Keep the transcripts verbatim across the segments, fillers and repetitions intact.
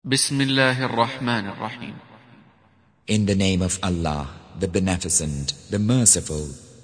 بسم الله الرحمن الرحيم. In the name of Allah, the Beneficent, the Merciful.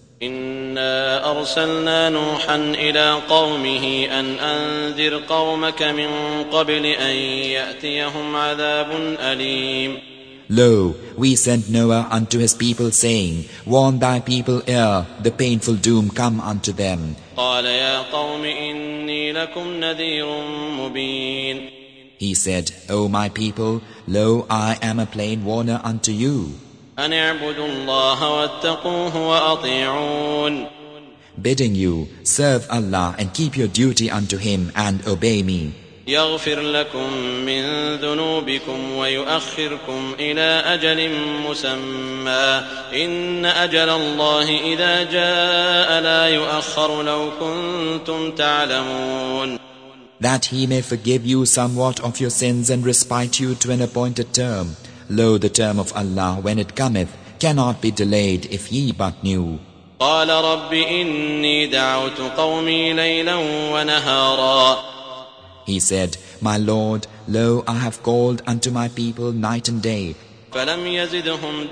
إنا أرسلنا نوحا إلى قومه أن أنذر قومك من قبل أن يأتيهم عذاب أليم. Lo, we sent Noah unto his people, saying, Warn thy people ere the painful doom come unto them. قال يا قوم إني لكم نذير مبين. He said, O my people, lo, I am a plain warner unto you. أن اعبدوا الله واتقوه وأطيعون. Bidding you, serve Allah and keep your duty unto Him and obey me. يغفر لكم من ذنوبكم ويؤخركم إلى أجل مسمى إن أجل الله إذا جاء لا يؤخر لو كنتم تعلمون. That He may forgive you somewhat of your sins and respite you to an appointed term. Lo, the term of Allah, when it cometh, cannot be delayed if ye but knew. قال رب إني دعوت قومي ليلا ونهارا. He said, My Lord, lo, I have called unto my people night and day. فلم يزدهم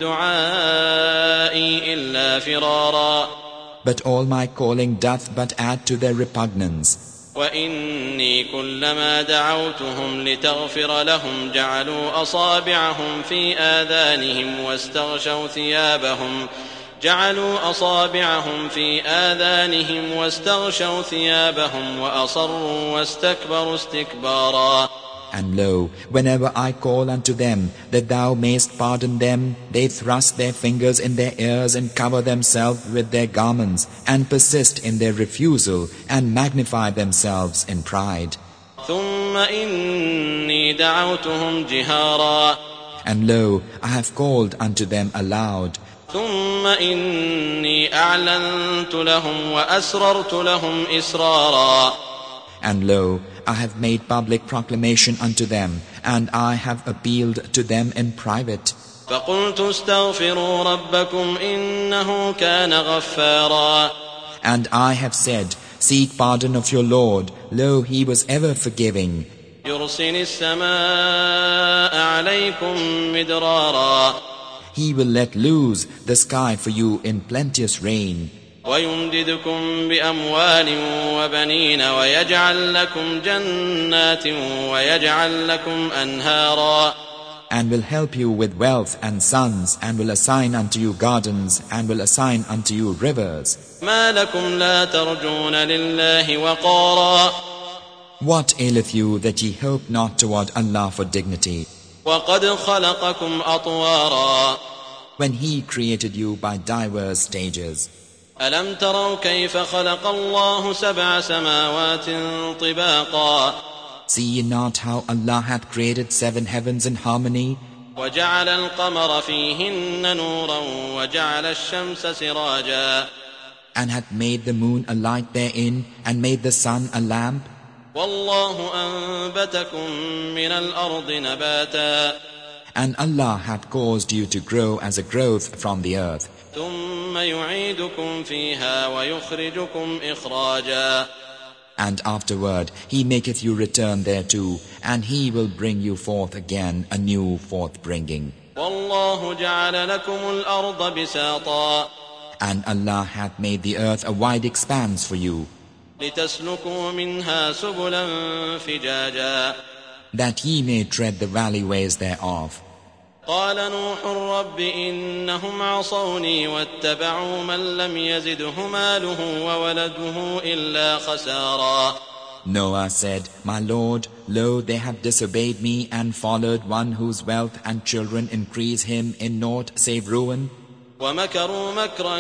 دعائي إلا فرارا. But all my calling doth but add to their repugnance. وإني كلما دعوتهم لتغفر لهم جعلوا أصابعهم في آذانهم واستغشوا ثيابهم جعلوا أصابعهم في آذانهم واستغشوا ثيابهم وأصروا واستكبروا استكبارا. And lo, whenever I call unto them that thou mayst pardon them, they thrust their fingers in their ears and cover themselves with their garments, and persist in their refusal, and magnify themselves in pride. ثم إني دعوتهم جهارا. And lo, I have called unto them aloud. ثم إني أعلنت لهم وأسررت لهم إسرارا. And lo, I have made public proclamation unto them, and I have appealed to them in private. فقلت استغفروا ربكم إنه كان غفارا. And I have said, Seek pardon of your Lord, lo, He was ever forgiving. يرسل السماء عليكم مدرارا. He will let loose the sky for you in plenteous rain. ويمددكم بأموال وبنين ويجعل لكم جنات ويجعل لكم أنهارا. And will help you with wealth and sons, and will assign unto you gardens, and will assign unto you rivers. ما لكم لا ترجون لله وقارا. What aileth you that ye hope not toward Allah for dignity, وقد خلقكم أطوارا. when He created you by diverse stages? ألم تروا كيف خلق الله سبع سماوات طباقا. See ye not how Allah hath created seven heavens in harmony, وجعل القمر فيهن نورا وجعل الشمس سراجا. and hath made the moon a light therein, and made the sun a lamp? والله أنبتكم من الأرض نباتا. And Allah hath caused you to grow as a growth from the earth. ثم يعيدكم فيها ويخرجكم إخراجا. And afterward He maketh you return thereto, and He will bring you forth again a new forth-bringing. والله جعل لكم الأرض بساطا. And Allah hath made the earth a wide expanse for you, لتسلكوا منها سبلا فجاجا. that ye may tread the valleyways thereof. قال نوح رب إنهم عصوني واتبعوا من لم يزده ماله وولده إلا خسارا. Noah said, My Lord, lo, they have disobeyed me and followed one whose wealth and children increase him in naught save ruin. ومكروا مكرا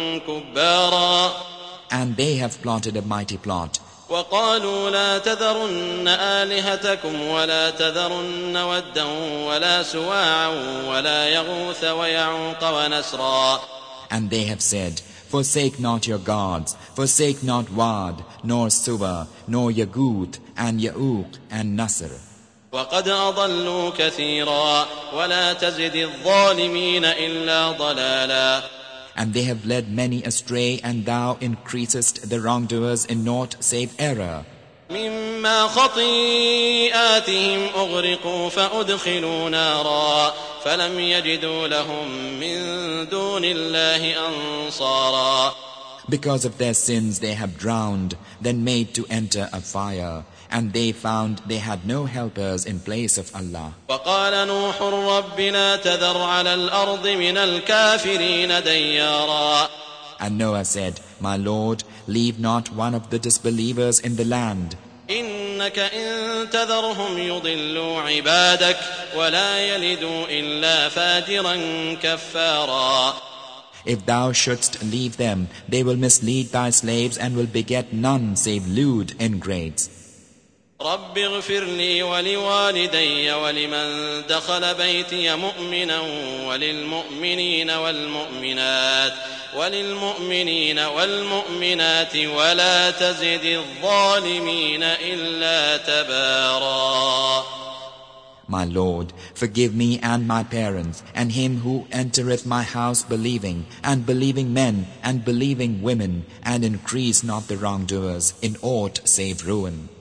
كبارا. And they have plotted a mighty plot. وقالوا لا تذرن آلهتكم ولا تذرن ودا ولا سواعا ولا يغوث ويعوق ونسرا. And they have said, Forsake not your gods, forsake not Wad, nor Suwa, nor Yaguth, and Ya'uq, and Nasr. وقد أضلوا كثيرا ولا تزد الظالمين إلا ضلالا. And they have led many astray, and thou increasest the wrongdoers in naught save error. مما خطيئاتهم أغرقوا فأدخلوا نارا فلم يجدوا لهم من دون الله أنصارا. Because of their sins they have drowned, then made to enter a fire, and they found they had no helpers in place of Allah. وقال نوح رب لا تذر على الأرض من الكافرين ديارا. And Noah said, My Lord, leave not one of the disbelievers in the land. إنك إن تذرهم يضلوا عبادك ولا يلدوا إلا فاجرا كفارا. If thou shouldst leave them, they will mislead thy slaves and will beget none save lewd ingrates. رب اغفر لي ولوالدي ولمن دخل بيتي مؤمنا وللمؤمنين والمؤمنات وللمؤمنين والمؤمنات ولا تزد الظالمين إلا تبارا. My Lord, forgive me and my parents, and him who entereth my house believing, and believing men, and believing women, and increase not the wrongdoers in aught save ruin.